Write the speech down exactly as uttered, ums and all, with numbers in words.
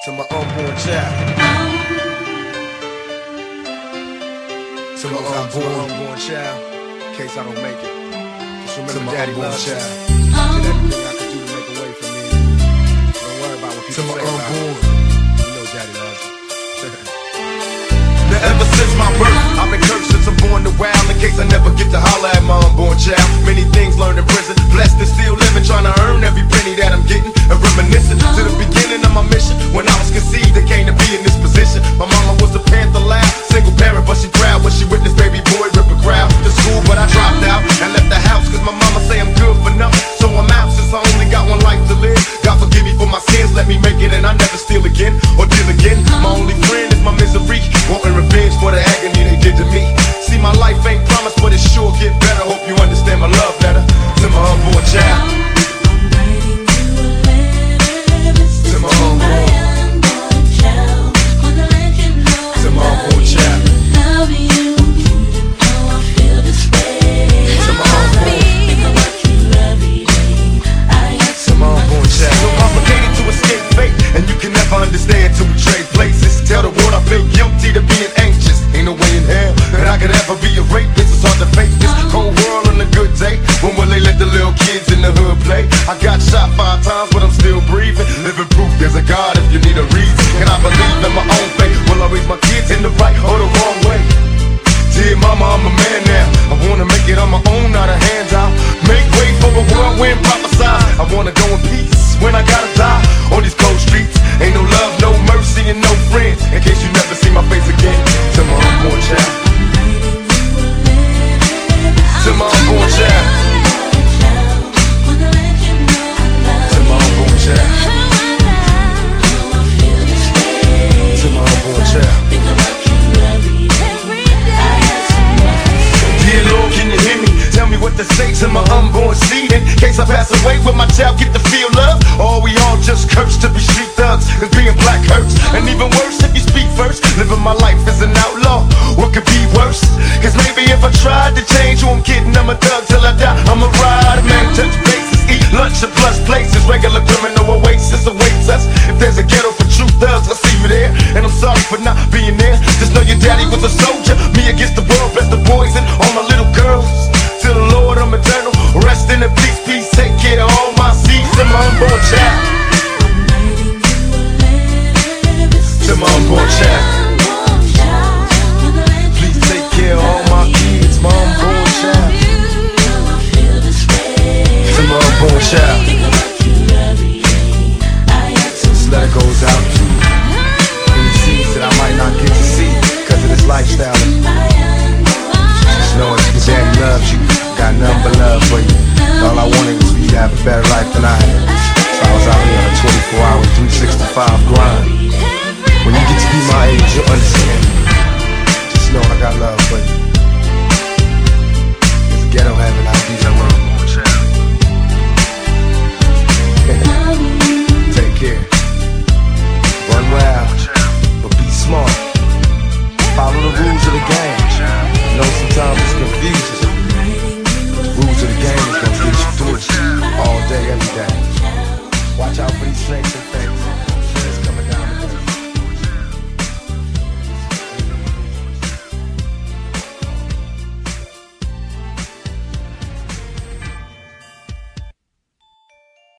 To my unborn child. To my unborn, unborn child. In case I don't make it. Just remember, to my daddy loves you. Did everything I could do to make a way for me. Don't worry about what people say about me. You know daddy loves you. Now ever since my birth, I've been cursed since I'm born to wild. In case I never get to holler at my unborn child. Many things learned in prison, blessed and still living, trying to earn every penny that I'm getting. And reminiscing to the beginning of my mission. When I was conceived, I came to be in this position. My mama was a Panther loud, single parent, but she proud when she witnessed baby boy rip a crowd to school. But I dropped out and left the house, cause my mama say I'm good for nothing. So I'm out since I only got one life to live. God forgive me for my sins, let me make it, and I never steal again or deal again. My only friend is my misery, wanting revenge for the agony they did to me. See, my life ain't promised, but it sure get better. Hope you understand my love letter to my unborn child. To my unborn, to my unborn child. To my unborn, to my unborn child. So complicated to escape fate, and you can never understand till we trade places. Tell the world I feel guilty to being anxious. Ain't no way in hell that I could ever be a rapist. It's hard to face this cold world on a good day. When will they let the little kids in the hood play? I got shot five times, but I'm still breathing. Living proof there's a God if you need a reason. And I believe in my own faith. Will I raise my kids in the right or the wrong way? Dear mama, I'm a man now. I wanna make it on my own, not a handout. Make way for a whirlwind prophesied. I wanna go in peace when I gotta die on these cold streets. Ain't no love, no mercy, and no friends. In case you never see my face again. To my unborn child. To my unborn child. To my unborn child. To my unborn child. Dear Lord, can you hear me? Tell me what to say to my unborn seed. In case I pass away, will my child get to feel love? Or are we all just cursed to be street thugs? Cause being black hurts. And even worse if you speak first. Living my life as an outlaw, what could be worse? Cause maybe if I tried to change who I'm kidding, I'm a thug till I die. I'm a rider, man, touch bases, eat lunch at plus places. Regular criminal oasis awaits us. If there's a ghetto for true thugs, I'll see you there. And I'm sorry for not being there. Just know your daddy was a soldier. Me against the world, bless the poison on my little girls. To the Lord, I'm eternal. Rest in the peace, peace. Take care of all my seeds and my unborn child. To my unborn child. Please take care of all my kids, my unborn child. To my unborn child. This letter goes out to any seeds that I might not get to see because of this lifestyle. Just knowing your daddy loves you, got nothing but love for you. And all I wanted was for you to have a better life than I had. So I was out here on a twenty-four hour, three sixty-five grind. When you get to be my age, you'll understand. Just know I got love for you. There's a ghetto heaven out these I